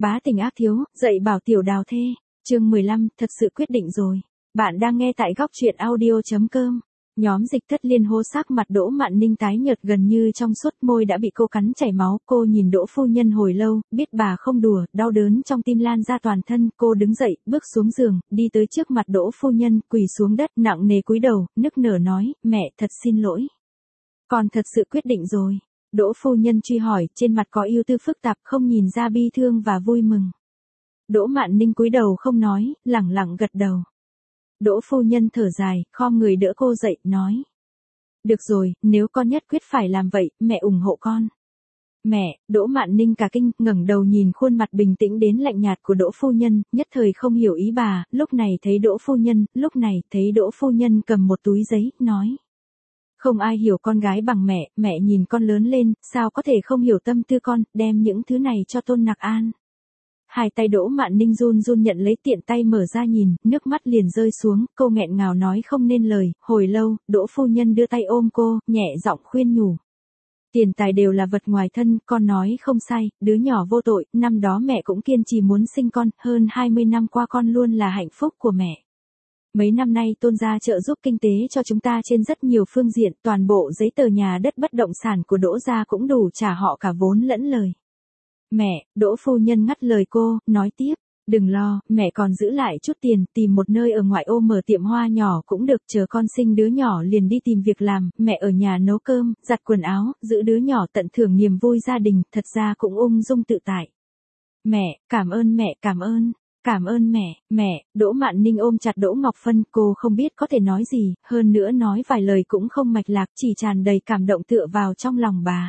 Bá tình ác thiếu, dạy bảo tiểu đào thê. Chương 15, thật sự quyết định rồi. Bạn đang nghe tại góc truyện audio.com. Nhóm Dịch Thất Liên hô sắc mặt Đỗ Mạn Ninh tái nhợt gần như trong suốt, môi đã bị cô cắn chảy máu. Cô nhìn Đỗ phu nhân hồi lâu, biết bà không đùa, đau đớn trong tim lan ra toàn thân. Cô đứng dậy, bước xuống giường, đi tới trước mặt Đỗ phu nhân, quỳ xuống đất, nặng nề cúi đầu, nức nở nói, mẹ thật xin lỗi. Con thật sự quyết định rồi. Đỗ phu nhân truy hỏi, trên mặt có ưu tư phức tạp, không nhìn ra bi thương và vui mừng. Đỗ Mạn Ninh cúi đầu không nói, lẳng lặng gật đầu. Đỗ phu nhân thở dài, khom người đỡ cô dậy, nói. Được rồi, nếu con nhất quyết phải làm vậy, mẹ ủng hộ con. Mẹ, Đỗ Mạn Ninh cả kinh, ngẩng đầu nhìn khuôn mặt bình tĩnh đến lạnh nhạt của Đỗ phu nhân, nhất thời không hiểu ý bà, lúc này thấy Đỗ phu nhân cầm một túi giấy, nói. Không ai hiểu con gái bằng mẹ, mẹ nhìn con lớn lên, sao có thể không hiểu tâm tư con, đem những thứ này cho Tôn Nặc An. Hai tay Đỗ Mạn Ninh run run nhận lấy, tiện tay mở ra nhìn, nước mắt liền rơi xuống, cô nghẹn ngào nói không nên lời. Hồi lâu, Đỗ phu nhân đưa tay ôm cô, nhẹ giọng khuyên nhủ. Tiền tài đều là vật ngoài thân, con nói không sai, đứa nhỏ vô tội, năm đó mẹ cũng kiên trì muốn sinh con, hơn 20 năm qua con luôn là hạnh phúc của mẹ. Mấy năm nay Tôn gia trợ giúp kinh tế cho chúng ta trên rất nhiều phương diện, toàn bộ giấy tờ nhà đất bất động sản của Đỗ gia cũng đủ trả họ cả vốn lẫn lời. Mẹ, Đỗ phu nhân ngắt lời cô, nói tiếp, đừng lo, mẹ còn giữ lại chút tiền, tìm một nơi ở ngoại ô mở tiệm hoa nhỏ cũng được, chờ con sinh đứa nhỏ liền đi tìm việc làm, mẹ ở nhà nấu cơm, giặt quần áo, giữ đứa nhỏ tận hưởng niềm vui gia đình, thật ra cũng ung dung tự tại. Mẹ, cảm ơn mẹ, cảm ơn. Cảm ơn mẹ, Đỗ Mạn Ninh ôm chặt Đỗ Ngọc Phân, cô không biết có thể nói gì, hơn nữa nói vài lời cũng không mạch lạc, chỉ tràn đầy cảm động tựa vào trong lòng bà.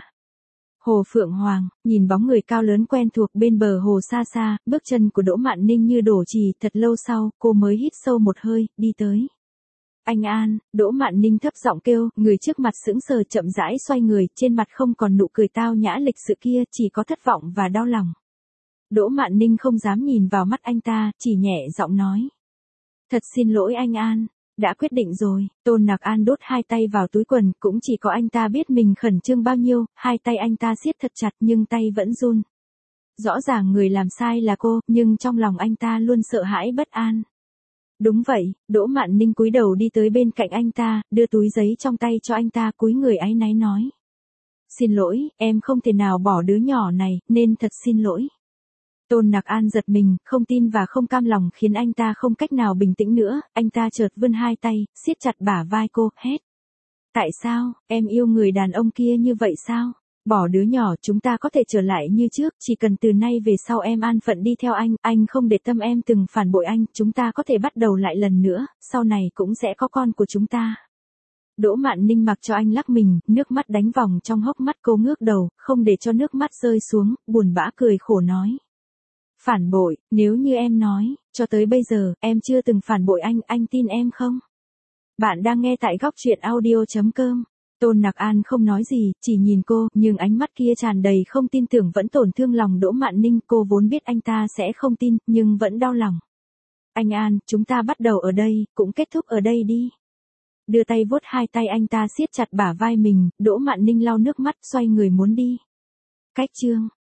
Hồ Phượng Hoàng, nhìn bóng người cao lớn quen thuộc bên bờ hồ xa xa, bước chân của Đỗ Mạn Ninh như đổ trì, thật lâu sau, cô mới hít sâu một hơi, đi tới. Anh An, Đỗ Mạn Ninh thấp giọng kêu, người trước mặt sững sờ chậm rãi xoay người, trên mặt không còn nụ cười tao nhã lịch sự kia, chỉ có thất vọng và đau lòng. Đỗ Mạn Ninh không dám nhìn vào mắt anh ta, chỉ nhẹ giọng nói. Thật xin lỗi anh An, đã quyết định rồi. Tôn Nặc An đút hai tay vào túi quần, cũng chỉ có anh ta biết mình khẩn trương bao nhiêu, hai tay anh ta siết thật chặt nhưng tay vẫn run. Rõ ràng người làm sai là cô, nhưng trong lòng anh ta luôn sợ hãi bất an. Đúng vậy, Đỗ Mạn Ninh cúi đầu đi tới bên cạnh anh ta, đưa túi giấy trong tay cho anh ta, cúi người áy náy nói. Xin lỗi, em không thể nào bỏ đứa nhỏ này, nên thật xin lỗi. Tôn Nặc An giật mình, không tin và không cam lòng khiến anh ta không cách nào bình tĩnh nữa, anh ta chợt vươn hai tay, siết chặt bả vai cô, hét. Tại sao, em yêu người đàn ông kia như vậy sao? Bỏ đứa nhỏ, chúng ta có thể trở lại như trước, chỉ cần từ nay về sau em an phận đi theo anh không để tâm em từng phản bội anh, chúng ta có thể bắt đầu lại lần nữa, sau này cũng sẽ có con của chúng ta. Đỗ Mạn Ninh mặc cho anh lắc mình, nước mắt đánh vòng trong hốc mắt, cô ngước đầu, không để cho nước mắt rơi xuống, buồn bã cười khổ nói. Phản bội, nếu như em nói, cho tới bây giờ, em chưa từng phản bội anh tin em không? Bạn đang nghe tại góc truyện audio.com. Tôn Nặc An không nói gì, chỉ nhìn cô, nhưng ánh mắt kia tràn đầy không tin tưởng vẫn tổn thương lòng Đỗ Mạn Ninh, cô vốn biết anh ta sẽ không tin, nhưng vẫn đau lòng. Anh An, chúng ta bắt đầu ở đây, cũng kết thúc ở đây đi. Đưa tay vuốt hai tay anh ta siết chặt bả vai mình, Đỗ Mạn Ninh lau nước mắt, xoay người muốn đi. Cách chương.